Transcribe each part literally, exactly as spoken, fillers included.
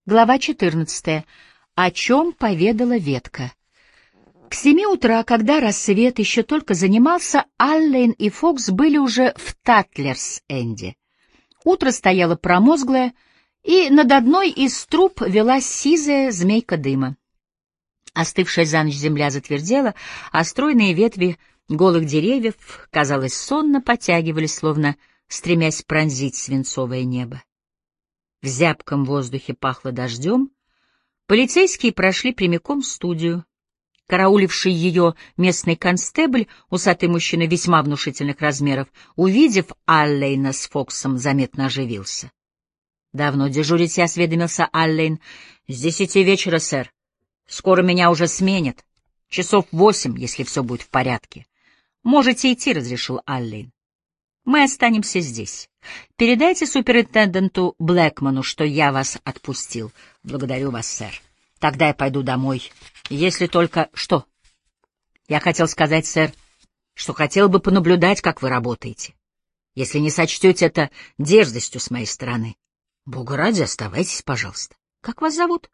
Глава четырнадцатая. О чем поведала ветка. К семи утра, когда рассвет еще только занимался, Аллен и Фокс были уже в Татлерс-Энде. Утро стояло промозглое, и над одной из труб велась сизая змейка дыма. Остывшая за ночь земля затвердела, а стройные ветви голых деревьев, казалось, сонно потягивались, словно стремясь пронзить свинцовое небо. В зябком воздухе пахло дождем. Полицейские прошли прямиком в студию. Карауливший ее местный констебль, усатый мужчина весьма внушительных размеров, увидев Аллейна с Фоксом, заметно оживился. — Давно дежурите? — осведомился Аллейн. — С десяти вечера, сэр. Скоро меня уже сменят. Часов восемь, если все будет в порядке. — Можете идти, — разрешил Аллейн. Мы останемся здесь. Передайте суперинтенденту Блэкману, что я вас отпустил. Благодарю вас, сэр. Тогда я пойду домой. Если только... Что? Я хотел сказать, сэр, что хотел бы понаблюдать, как вы работаете. Если не сочтете это дерзостью с моей стороны. Бога ради, оставайтесь, пожалуйста. Как вас зовут?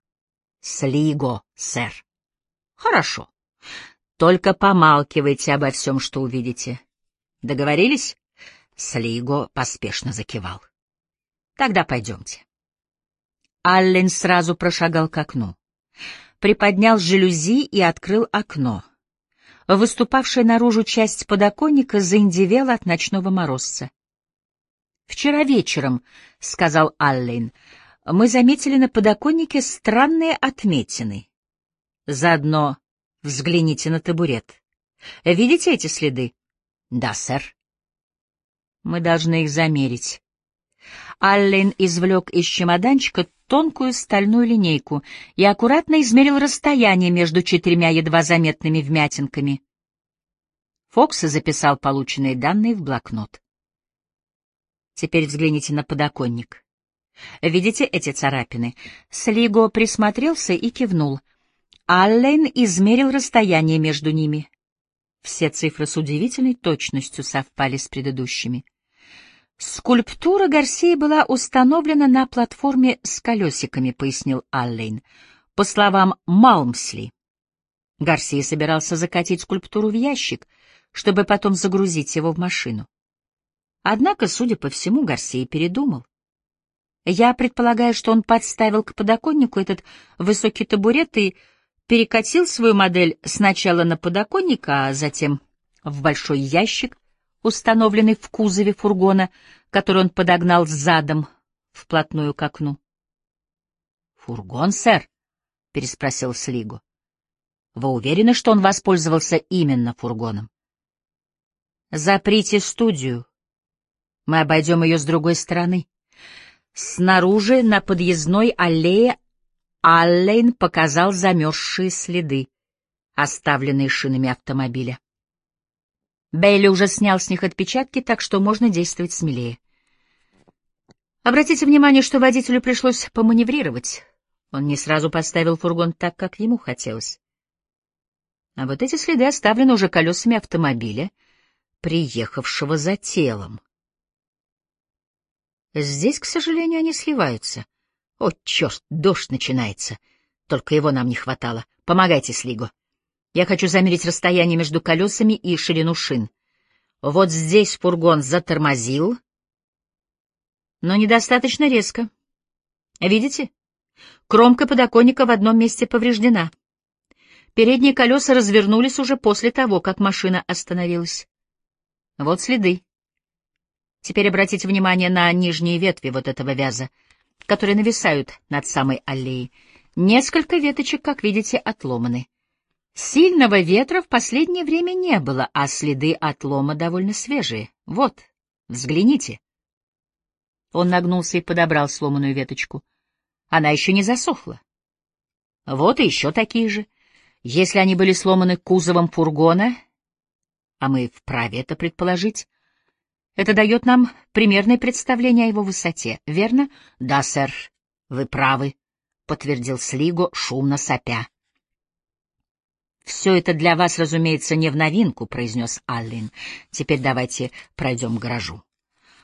Слиго, сэр. Хорошо. Только помалкивайте обо всем, что увидите. Договорились? Слиго поспешно закивал. Тогда пойдемте. Аллен сразу прошагал к окну. Приподнял жалюзи и открыл окно. Выступавшая наружу часть подоконника заиндевела от ночного морозца. «Вчера вечером, — сказал Аллен, — мы заметили на подоконнике странные отметины. Заодно взгляните на табурет. Видите эти следы?» «Да, сэр». «Мы должны их замерить». Аллен извлек из чемоданчика тонкую стальную линейку и аккуратно измерил расстояние между четырьмя едва заметными вмятинками. Фокс записал полученные данные в блокнот. «Теперь взгляните на подоконник. Видите эти царапины?» Слиго присмотрелся и кивнул. Аллен измерил расстояние между ними. Все цифры с удивительной точностью совпали с предыдущими. «Скульптура Гарсии была установлена на платформе с колесиками», — пояснил Аллен. «По словам Малмсли, Гарсия собирался закатить скульптуру в ящик, чтобы потом загрузить его в машину. Однако, судя по всему, Гарсия передумал. Я предполагаю, что он подставил к подоконнику этот высокий табурет и перекатил свою модель сначала на подоконник, а затем в большой ящик, установленный в кузове фургона, который он подогнал задом вплотную к окну. «Фургон, сэр?» — переспросил Слиго. «Вы уверены, что он воспользовался именно фургоном?» «Заприте студию. Мы обойдем ее с другой стороны». Снаружи, на подъездной аллее, Аллен показал замерзшие следы, оставленные шинами автомобиля. Бейли уже снял с них отпечатки, так что можно действовать смелее. Обратите внимание, что водителю пришлось поманеврировать. Он не сразу поставил фургон так, как ему хотелось. А вот эти следы оставлены уже колесами автомобиля, приехавшего за телом. Здесь, к сожалению, они сливаются. О, черт, дождь начинается. Только его нам не хватало. Помогайте, Слиго. Я хочу замерить расстояние между колесами и ширину шин. Вот здесь фургон затормозил, но недостаточно резко. Видите? Кромка подоконника в одном месте повреждена. Передние колеса развернулись уже после того, как машина остановилась. Вот следы. Теперь обратите внимание на нижние ветви вот этого вяза, которые нависают над самой аллеей. Несколько веточек, как видите, отломаны. Сильного ветра в последнее время не было, а следы отлома довольно свежие. Вот, взгляните. Он нагнулся и подобрал сломанную веточку. Она еще не засохла. Вот и еще такие же. Если они были сломаны кузовом фургона, а мы вправе это предположить, это дает нам примерное представление о его высоте, верно? — Да, сэр, вы правы, — подтвердил Слиго, шумно сопя. — Все это для вас, разумеется, не в новинку, — произнес Аллен. — Теперь давайте пройдем к гаражу.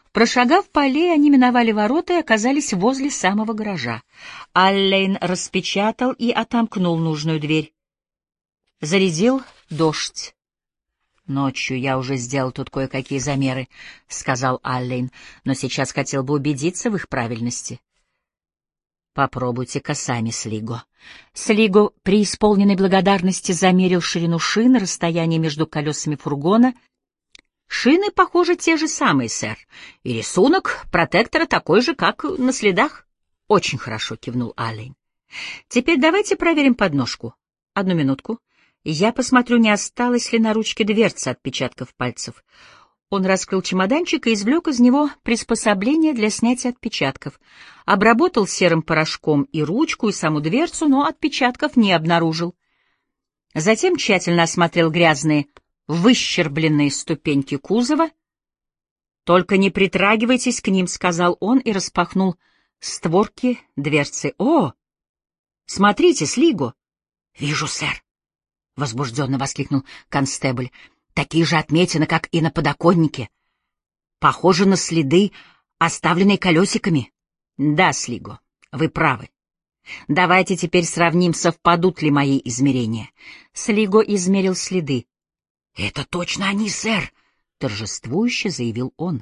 Прошагав по аллее, они миновали ворота и оказались возле самого гаража. Аллен распечатал и отомкнул нужную дверь. Зарядил дождь. «Ночью я уже сделал тут кое-какие замеры», — сказал Аллен, «но сейчас хотел бы убедиться в их правильности». «Попробуйте-ка сами, Слиго». Слиго, преисполненной благодарности, замерил ширину шин, расстояние между колесами фургона. «Шины, похоже, те же самые, сэр, и рисунок протектора такой же, как на следах». «Очень хорошо», — кивнул Аллен. «Теперь давайте проверим подножку. Одну минутку. Я посмотрю, не осталось ли на ручке дверцы отпечатков пальцев». Он раскрыл чемоданчик и извлек из него приспособление для снятия отпечатков. Обработал серым порошком и ручку, и саму дверцу, но отпечатков не обнаружил. Затем тщательно осмотрел грязные, выщербленные ступеньки кузова. «Только не притрагивайтесь к ним», — сказал он и распахнул створки дверцы. «О! Смотрите, Слиго!» «Вижу, сэр!» — возбужденно воскликнул констебль. «Такие же отметины, как и на подоконнике. Похожи на следы, оставленные колесиками». «Да, Слиго, вы правы. Давайте теперь сравним, совпадут ли мои измерения». Слиго измерил следы. «Это точно они, сэр!» — торжествующе заявил он.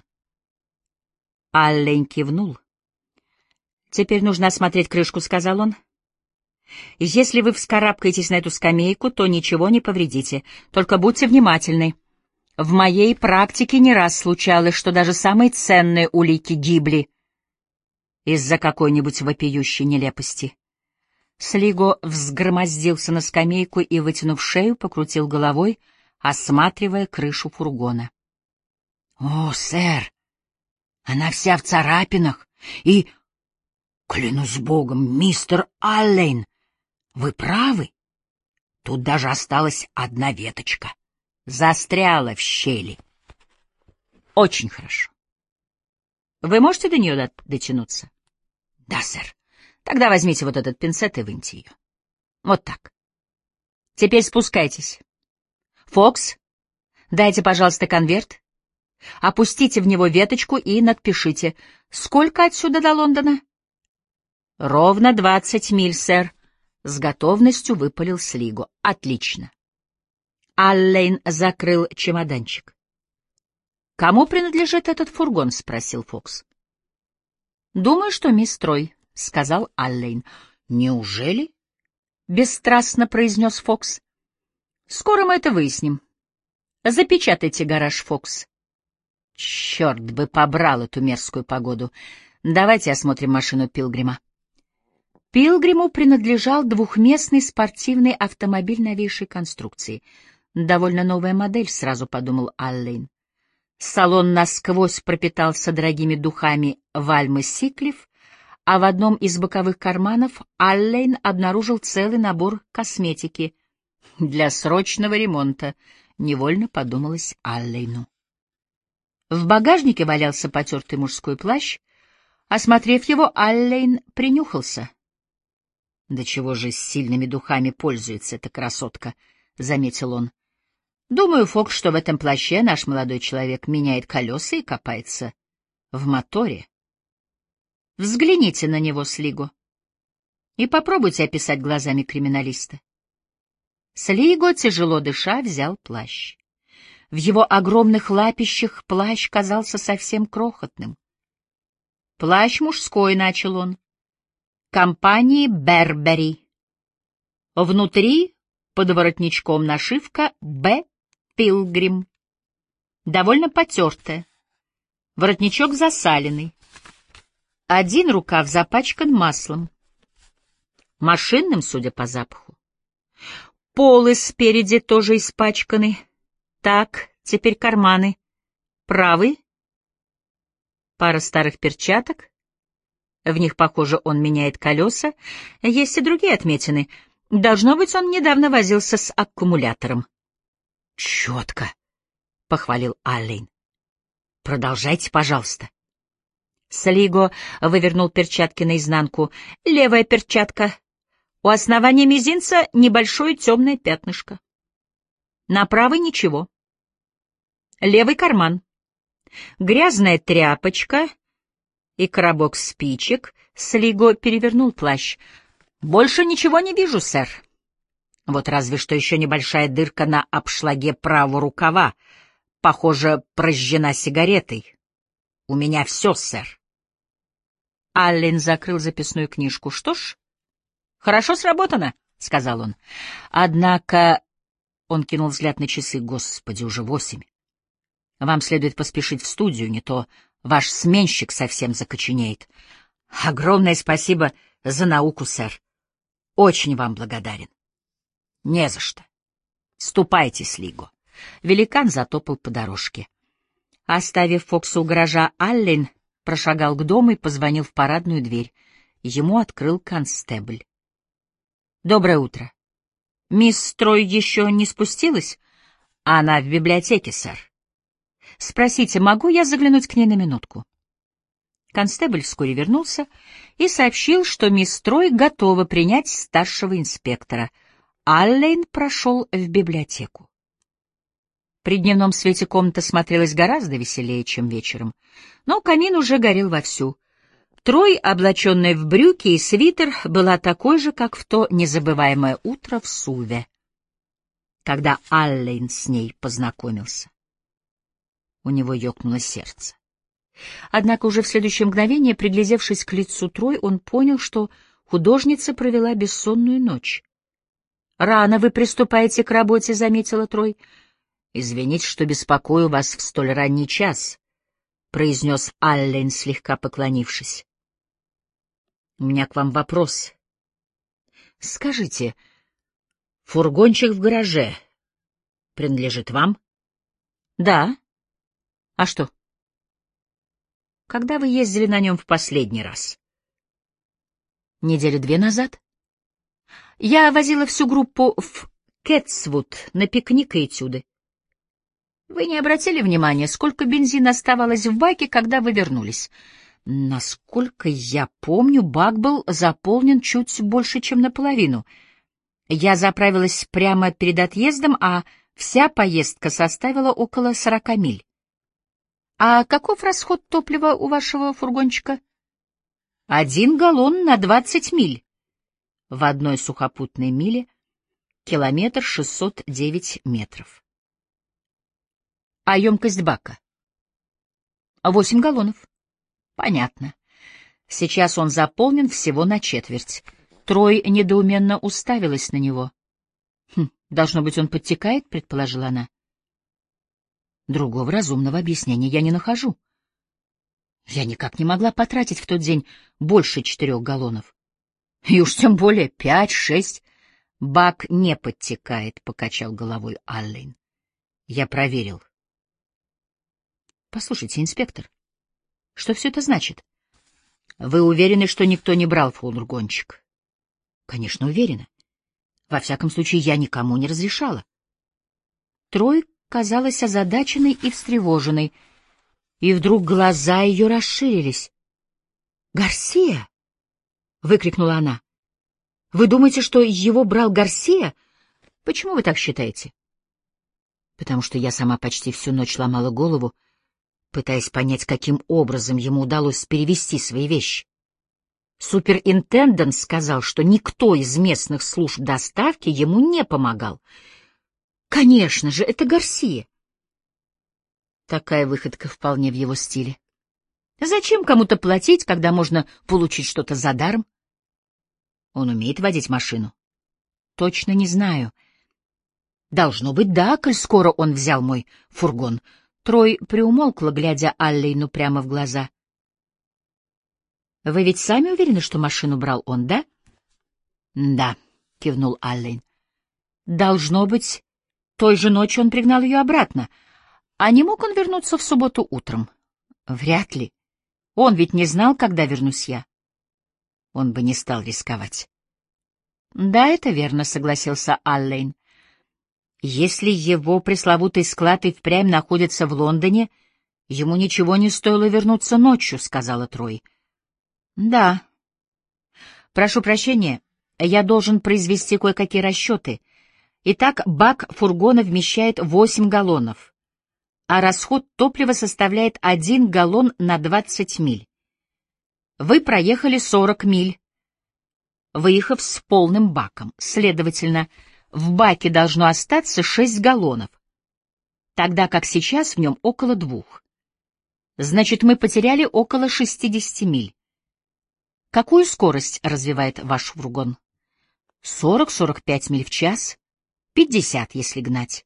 Аллен кивнул. «Теперь нужно осмотреть крышку», — сказал он. «Если вы вскарабкаетесь на эту скамейку, то ничего не повредите, только будьте внимательны. В моей практике не раз случалось, что даже самые ценные улики гибли из-за какой-нибудь вопиющей нелепости». Слиго взгромоздился на скамейку и, вытянув шею, покрутил головой, осматривая крышу фургона. «О, сэр, она вся в царапинах, и, клянусь богом, мистер Аллен, вы правы. Тут даже осталась одна веточка. Застряла в щели». «Очень хорошо. Вы можете до нее дотянуться?» «Да, сэр. Тогда возьмите вот этот пинцет и выньте ее. Вот так. Теперь спускайтесь. Фокс, дайте, пожалуйста, конверт. Опустите в него веточку и надпишите. Сколько отсюда до Лондона?» «Ровно двадцать миль, сэр», — с готовностью выпалил Слиго. «Отлично». Аллен закрыл чемоданчик. «Кому принадлежит этот фургон?» — спросил Фокс. «Думаю, что мисс Трой», — сказал Аллен. «Неужели?» — бесстрастно произнес Фокс. «Скоро мы это выясним. Запечатайте гараж, Фокс». «Черт бы побрал эту мерзкую погоду. Давайте осмотрим машину Пилгрима». Пилгриму принадлежал двухместный спортивный автомобиль новейшей конструкции. «Довольно новая модель», — сразу подумал Аллен. Салон насквозь пропитался дорогими духами Вальмы Сиклиф, а в одном из боковых карманов Аллен обнаружил целый набор косметики для срочного ремонта, невольно подумалось Аллену. В багажнике валялся потертый мужской плащ. Осмотрев его, Аллен принюхался. «Да чего же с сильными духами пользуется эта красотка?» — заметил он. «Думаю, Фокс, что в этом плаще наш молодой человек меняет колеса и копается в моторе. Взгляните на него, Слиго, и попробуйте описать глазами криминалиста». Слиго, тяжело дыша, взял плащ. В его огромных лапищах плащ казался совсем крохотным. «Плащ мужской», — начал он, — «компании Бербери. Внутри, под воротничком, нашивка «Б. Пилгрим». Довольно потертая. Воротничок засаленный. Один рукав запачкан маслом. Машинным, судя по запаху. Полы спереди тоже испачканы. Так, теперь карманы. Правый. Пара старых перчаток. В них, похоже, он меняет колеса. Есть и другие отметины. Должно быть, он недавно возился с аккумулятором. «Четко», — похвалил Аллен. «Продолжайте, пожалуйста». Слиго вывернул перчатки наизнанку. Левая перчатка. У основания мизинца небольшое темное пятнышко. На правой ничего. Левый карман. Грязная тряпочка и коробок спичек. Слиго перевернул плащ. «Больше ничего не вижу, сэр. Вот разве что еще небольшая дырка на обшлаге правого рукава. Похоже, прожжена сигаретой. У меня все, сэр». Аллен закрыл записную книжку. «Что ж, хорошо сработано», — сказал он. «Однако...» — он кинул взгляд на часы. «Господи, уже восемь. Вам следует поспешить в студию, не то ваш сменщик совсем закоченеет. Огромное спасибо за науку, сэр. Очень вам благодарен». «Не за что. Ступайте, Слиго». Великан затопал по дорожке. Оставив Фокса у гаража, Аллен прошагал к дому и позвонил в парадную дверь. Ему открыл констебль. «Доброе утро. Мисс Трой еще не спустилась? Она в библиотеке, сэр. Спросите, могу я заглянуть к ней на минутку?» Констебль вскоре вернулся и сообщил, что мисс Трой готова принять старшего инспектора. Аллен прошел в библиотеку. При дневном свете комната смотрелась гораздо веселее, чем вечером, но камин уже горел вовсю. Трой, облаченная в брюки и свитер, была такой же, как в то незабываемое утро в Суве, когда Аллен с ней познакомился. У него ёкнуло сердце. Однако уже в следующее мгновение, приглядевшись к лицу Трой, он понял, что художница провела бессонную ночь. «Рано вы приступаете к работе», — заметила Трой. «Извините, что беспокою вас в столь ранний час», — произнес Аллен, слегка поклонившись. «У меня к вам вопрос. Скажите, фургончик в гараже принадлежит вам?» «Да. А что?» «Когда вы ездили на нем в последний раз?» «Недели две назад. Я возила всю группу в Кэтсвуд на пикник и этюды. Вы не обратили внимания, сколько бензина оставалось в баке, когда вы вернулись?» «Насколько я помню, бак был заполнен чуть больше, чем наполовину. Я заправилась прямо перед отъездом, а вся поездка составила около сорока миль. А каков расход топлива у вашего фургончика?» «Один галлон на двадцать миль. В одной сухопутной миле километр шестьсот девять метров. А емкость бака?» «Восемь галлонов». «Понятно. Сейчас он заполнен всего на четверть». Трой недоуменно уставилась на него. «Хм, должно быть, он подтекает», — предположила она. «Другого разумного объяснения я не нахожу. Я никак не могла потратить в тот день больше четырех галлонов. И уж тем более пять-шесть. Бак не подтекает», — покачал головой Аллен. «Я проверил». «Послушайте, инспектор, что все это значит? Вы уверены, что никто не брал фургончик?» «Конечно, уверена. Во всяком случае, я никому не разрешала». Трой казалась озадаченной и встревоженной, и вдруг глаза ее расширились. «Гарсия!» — выкрикнула она. «Вы думаете, что его брал Гарсия? Почему вы так считаете?» «Потому что я сама почти всю ночь ломала голову, пытаясь понять, каким образом ему удалось перевести свои вещи. Суперинтендант сказал, что никто из местных служб доставки ему не помогал. Конечно же, это Гарсия. Такая выходка вполне в его стиле. Зачем кому-то платить, когда можно получить что-то за даром? Он умеет водить машину? Точно не знаю. Должно быть, да, коль скоро он взял мой фургон. Трой приумолкла, глядя Аллену прямо в глаза. «Вы ведь сами уверены, что машину брал он, да?» «Да», — кивнул Аллен. «Должно быть, той же ночью он пригнал ее обратно. А не мог он вернуться в субботу утром?» «Вряд ли. Он ведь не знал, когда вернусь я. Он бы не стал рисковать». «Да, это верно», — согласился Аллен. «Если его пресловутый склад и впрямь находится в Лондоне, ему ничего не стоило вернуться ночью», — сказала Трой. «Да. Прошу прощения, я должен произвести кое-какие расчеты. Итак, бак фургона вмещает восемь галлонов. а расход топлива составляет один галлон на двадцать миль. Вы проехали сорок миль, выехав с полным баком. Следовательно, в баке должно остаться шесть галлонов, тогда как сейчас в нем около двух. Значит, мы потеряли около шестидесяти миль. Какую скорость развивает ваш фургон? сорок-сорок пять миль в час, пятьдесят, если гнать.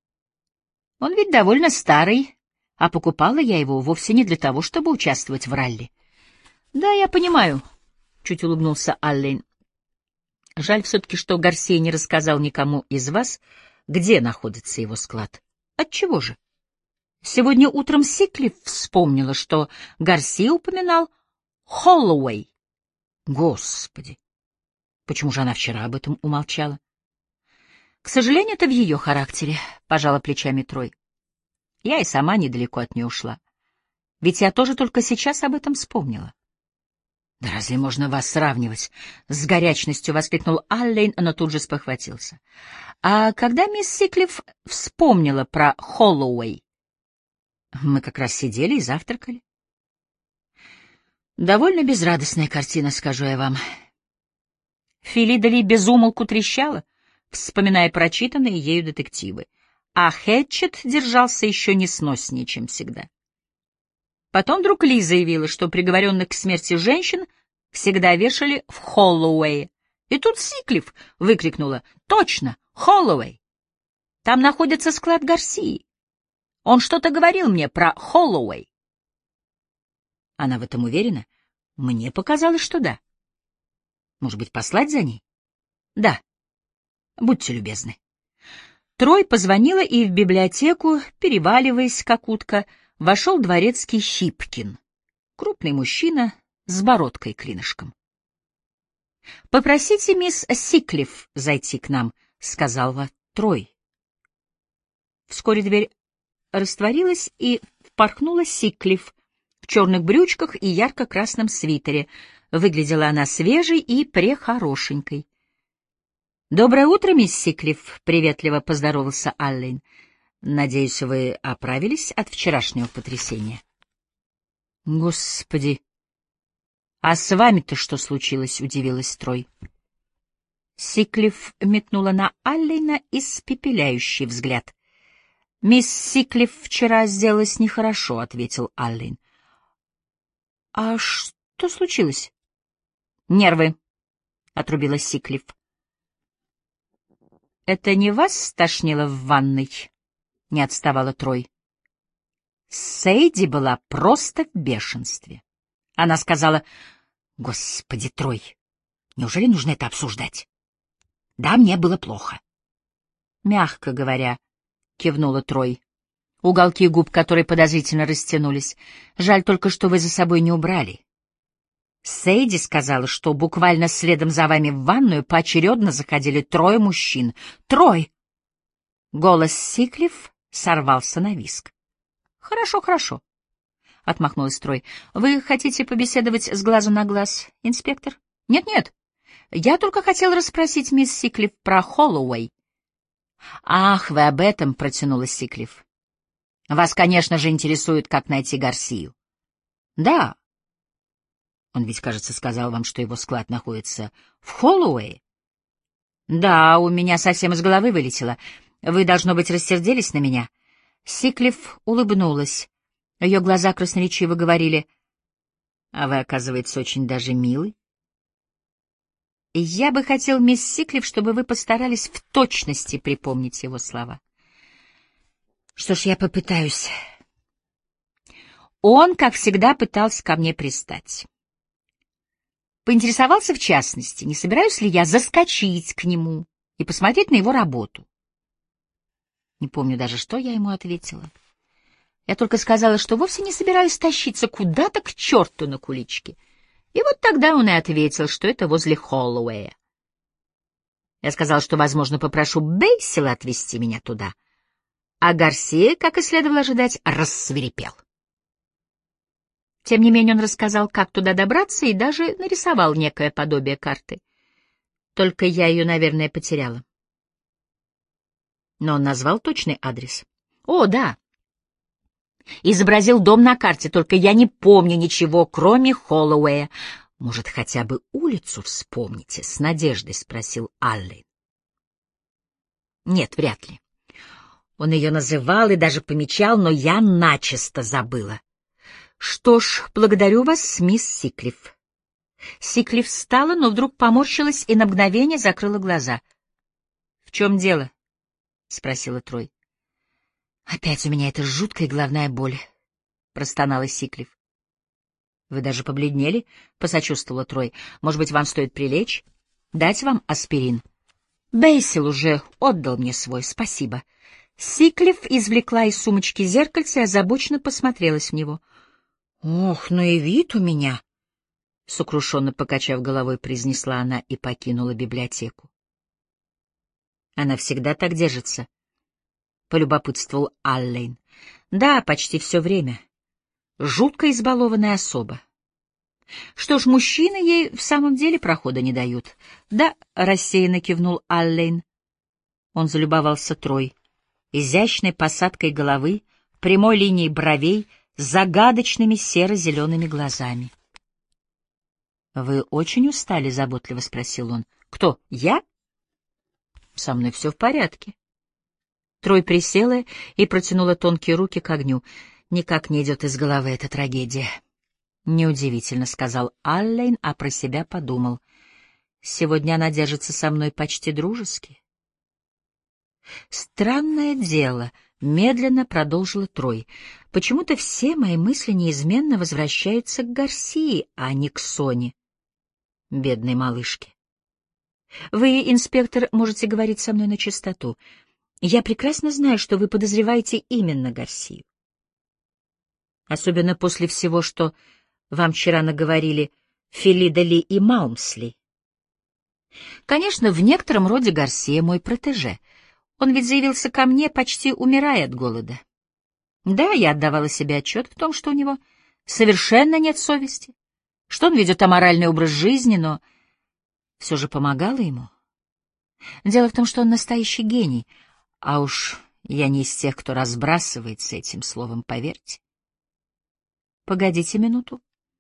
Он ведь довольно старый, а покупала я его вовсе не для того, чтобы участвовать в ралли. Да, я понимаю, — чуть улыбнулся Аллен. Жаль все-таки, что Гарсия не рассказал никому из вас, где находится его склад. Отчего же? Сегодня утром Сиклифф вспомнила, что Гарсия упоминал Холлоуэй. Господи! Почему же она вчера об этом умолчала? К сожалению, это в ее характере, — пожала плечами Трой. Я и сама недалеко от нее ушла. Ведь я тоже только сейчас об этом вспомнила. Да разве можно вас сравнивать? С горячностью воскликнул Аллен, но тут же спохватился. А когда мисс Сиклифф вспомнила про Холлоуэй? Мы как раз сидели и завтракали. Довольно безрадостная картина, скажу я вам. Филидали безумолку трещала, вспоминая прочитанные ею детективы, а Хэтчет держался еще несноснее, чем всегда. Потом вдруг Ли заявила, что приговоренных к смерти женщин всегда вешали в Холлоуэе. И тут Сиклифф выкрикнула: «Точно, Холлоуэй! Там находится склад Гарсии. Он что-то говорил мне про Холлоуэй». Она в этом уверена? Мне показалось, что да. Может быть, послать за ней? Да. Будьте любезны. Трой позвонила, и в библиотеку, переваливаясь как утка, вошел дворецкий Щипкин, крупный мужчина с бородкой-клинышком. — Попросите мисс Сиклифф зайти к нам, — сказала Трой. Вскоре дверь растворилась, и впорхнула Сиклифф в черных брючках и ярко-красном свитере. Выглядела она свежей и прехорошенькой. — Доброе утро, мисс Сиклифф, — приветливо поздоровался Аллен. — Надеюсь, вы оправились от вчерашнего потрясения. — Господи! А с вами-то что случилось? — удивилась Трой. Сиклифф метнула на Аллена испепеляющий взгляд. — Мисс Сиклифф вчера сделалась нехорошо, — ответил Аллен. — А что случилось? — Нервы, — отрубила Сиклифф. — Это не вас стошнило в ванной? — не отставала Трой. Сейди была просто в бешенстве. Она сказала: «Господи, Трой, неужели нужно это обсуждать? Да, мне было плохо». «Мягко говоря», — кивнула Трой. Уголки губ которой подозрительно растянулись. «Жаль только, что вы за собой не убрали. Сейди сказала, что буквально следом за вами в ванную поочередно заходили трое мужчин. Трой!» Голос Сиклифф сорвался на визг. «Хорошо, хорошо», — отмахнулась Трой. «Вы хотите побеседовать с глазу на глаз, инспектор?» «Нет-нет, я только хотел расспросить мисс Сиклифф про Холлоуэй». «Ах, вы об этом», — протянула Сиклифф. «Вас, конечно же, интересует, как найти Гарсию». «Да». Он ведь, кажется, сказал вам, что его склад находится в Холлоуэе. «Да, у меня совсем из головы вылетело. Вы, должно быть, рассердились на меня». Сиклифф улыбнулась. Ее глаза красноречиво говорили: «А вы, оказывается, очень даже милый». «Я бы хотел, мисс Сиклифф, чтобы вы постарались в точности припомнить его слова». «Что ж, я попытаюсь». Он, как всегда, пытался ко мне пристать. Поинтересовался в частности, не собираюсь ли я заскочить к нему и посмотреть на его работу. Не помню даже, что я ему ответила. Я только сказала, что вовсе не собираюсь тащиться куда-то к черту на куличке. И вот тогда он и ответил, что это возле Холлоуэя. Я сказала, что, возможно, попрошу Бейсила отвезти меня туда. А Гарсия, как и следовало ожидать, рассвирепел. Тем не менее он рассказал, как туда добраться, и даже нарисовал некое подобие карты. Только я ее, наверное, потеряла. Но он назвал точный адрес. О, да. Изобразил дом на карте, только я не помню ничего, кроме Холлоуэя. Может, хотя бы улицу вспомните? — с надеждой спросил Аллен. Нет, вряд ли. Он ее называл и даже помечал, но я начисто забыла. Что ж, благодарю вас, мисс Сиклиф. Сиклиф встала, но вдруг поморщилась и на мгновение закрыла глаза. — В чем дело? — спросила Трой. — Опять у меня эта жуткая головная боль, — простонала Сиклиф. — Вы даже побледнели, — посочувствовала Трой. — Может быть, вам стоит прилечь? Дать вам аспирин? Бейсил уже отдал мне свой, спасибо. Сиклиф извлекла из сумочки зеркальце и озабоченно посмотрелась в него. — Ох, ну и вид у меня! — сокрушенно покачав головой, произнесла она и покинула библиотеку. — Она всегда так держится? — полюбопытствовал Аллен. — Да, почти все время. Жутко избалованная особа. Что ж, мужчины ей в самом деле прохода не дают. — Да, — рассеянно кивнул Аллен. Он залюбовался Трой. Изящной посадкой головы, прямой линией бровей, загадочными серо-зелеными глазами. — Вы очень устали? — заботливо спросил он. — Кто, я? — Со мной все в порядке. Трой присела и протянула тонкие руки к огню. Никак не идет из головы эта трагедия. — Неудивительно, — сказал Аллен, а про себя подумал. Сегодня она держится со мной почти дружески. Странное дело, — медленно продолжила Трой. Почему-то все мои мысли неизменно возвращаются к Гарсии, а не к Соне. Бедной малышке. Вы, инспектор, можете говорить со мной на чистоту. Я прекрасно знаю, что вы подозреваете именно Гарсию. Особенно после всего, что вам вчера наговорили Фелида Ли и Маумсли. Конечно, в некотором роде Гарсия мой протеже. Он ведь заявился ко мне, почти умирая от голода. Да, я отдавала себе отчет в том, что у него совершенно нет совести, что он ведет аморальный образ жизни, но все же помогала ему. Дело в том, что он настоящий гений, а уж я не из тех, кто разбрасывается этим словом, поверьте. Погодите минуту.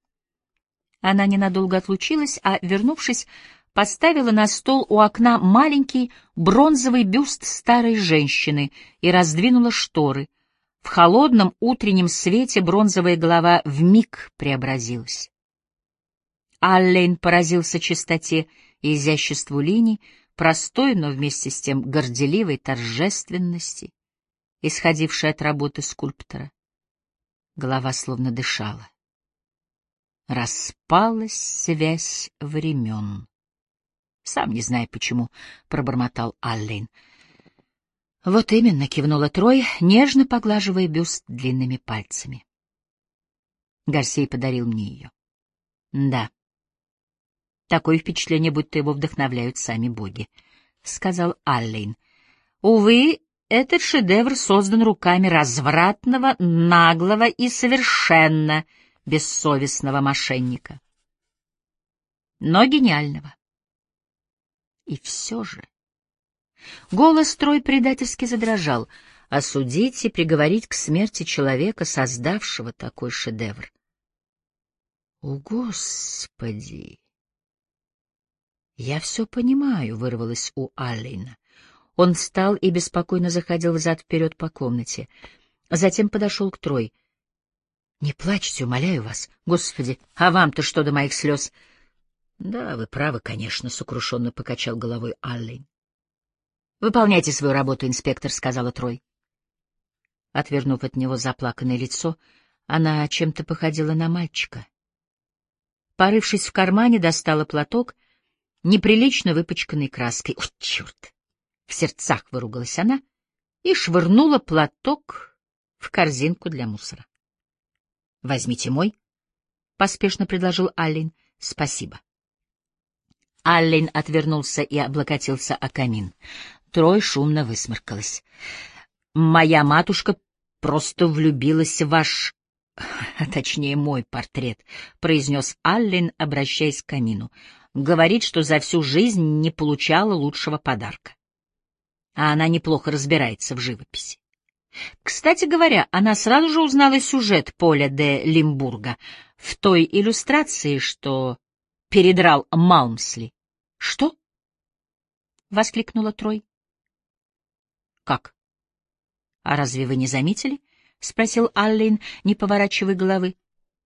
Она ненадолго отлучилась, а, вернувшись, поставила на стол у окна маленький бронзовый бюст старой женщины и раздвинула шторы. В холодном утреннем свете бронзовая голова вмиг преобразилась. Аллен поразился чистоте и изяществу линий, простой, но вместе с тем горделивой торжественности, исходившей от работы скульптора. Голова словно дышала. Распалась связь времен. Сам не знаю почему, — пробормотал Аллен. — Вот именно, — кивнула Трой, нежно поглаживая бюст длинными пальцами. Гарсей подарил мне ее. — Да. Такое впечатление, будто его вдохновляют сами боги, — сказал Аллен. — Увы, этот шедевр создан руками развратного, наглого и совершенно бессовестного мошенника. Но гениального. И все же... Голос Трой предательски задрожал. Осудить и приговорить к смерти человека, создавшего такой шедевр. О, Господи! Я все понимаю, — вырвалось у Аллена. Он встал и беспокойно заходил взад-вперед по комнате. Затем подошел к Трой. — Не плачьте, умоляю вас. Господи, а вам-то что до моих слез? — Да, вы правы, конечно, — сокрушенно покачал головой Аллен. — Выполняйте свою работу, инспектор, — сказала Трой. Отвернув от него заплаканное лицо, она чем-то походила на мальчика. Порывшись в кармане, достала платок, неприлично выпачканный краской. — О, черт! — в сердцах выругалась она и швырнула платок в корзинку для мусора. — Возьмите мой, — поспешно предложил Аллен. — Спасибо. Аллен отвернулся и облокотился о камин. Трой шумно высморкалась. — Моя матушка просто влюбилась в ваш... а точнее, мой портрет, — произнес Аллен, обращаясь к камину. — Говорит, что за всю жизнь не получала лучшего подарка. А она неплохо разбирается в живописи. Кстати говоря, она сразу же узнала сюжет Поля де Лимбурга в той иллюстрации, что передрал Малмсли. — Что? — воскликнула Трой. — Как? — А разве вы не заметили? — спросил Аллен, не поворачивая головы.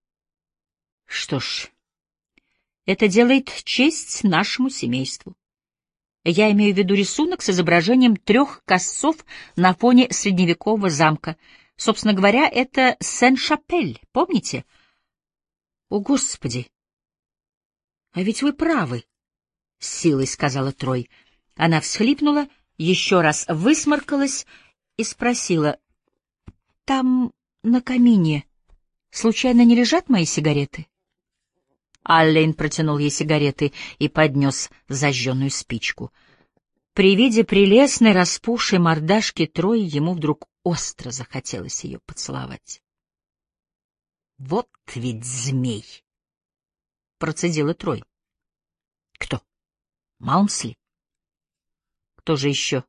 — Что ж, это делает честь нашему семейству. Я имею в виду рисунок с изображением трех косцов на фоне средневекового замка. Собственно говоря, это Сен-Шапель, помните? — О, Господи! А ведь вы правы, — с силой сказала Трой. Она всхлипнула, еще раз высморкалась и спросила: — Там, на камине, случайно не лежат мои сигареты? Аллен протянул ей сигареты и поднес зажженную спичку. При виде прелестной распухшей мордашки Трои ему вдруг остро захотелось ее поцеловать. — Вот ведь змей! — процедила Трой. — Кто? Малмсли? — Кто же еще?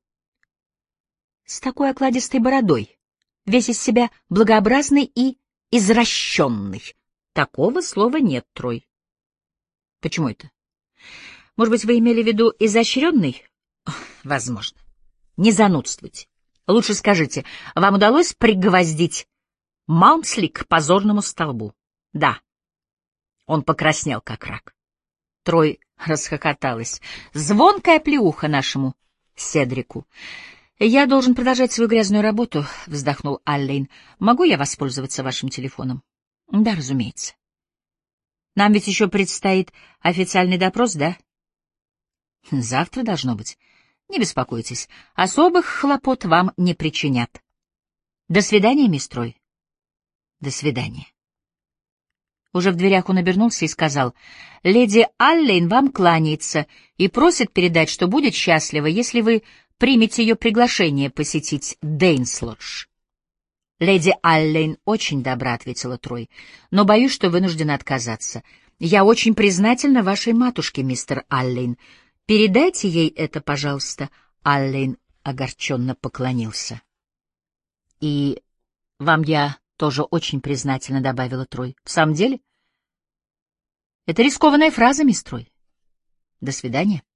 — С такой окладистой бородой, весь из себя благообразный и извращенный. Такого слова нет, Трой. — Почему это? Может быть, вы имели в виду изощренный? — Возможно. Не занудствуйте. Лучше скажите, вам удалось пригвоздить Малмсли к позорному столбу? — Да. Он покраснел, как рак. Трой расхохоталась. Звонкая плеуха нашему Седрику. — Я должен продолжать свою грязную работу, — вздохнул Аллен. — Могу я воспользоваться вашим телефоном? — Да, разумеется. Нам ведь еще предстоит официальный допрос, да? Завтра должно быть. Не беспокойтесь, особых хлопот вам не причинят. До свидания, мисс Трой. До свидания. Уже в дверях он обернулся и сказал: «Леди Аллен вам кланяется и просит передать, что будет счастлива, если вы примете ее приглашение посетить Дейнслодж». «Леди Аллен очень добра», — ответила Трой, — «но боюсь, что вынуждена отказаться. Я очень признательна вашей матушке, мистер Аллен. Передайте ей это, пожалуйста». Аллен огорченно поклонился. «И вам я тоже очень признательна», — добавила Трой. «В самом деле?» «Это рискованная фраза, мисс Трой. До свидания».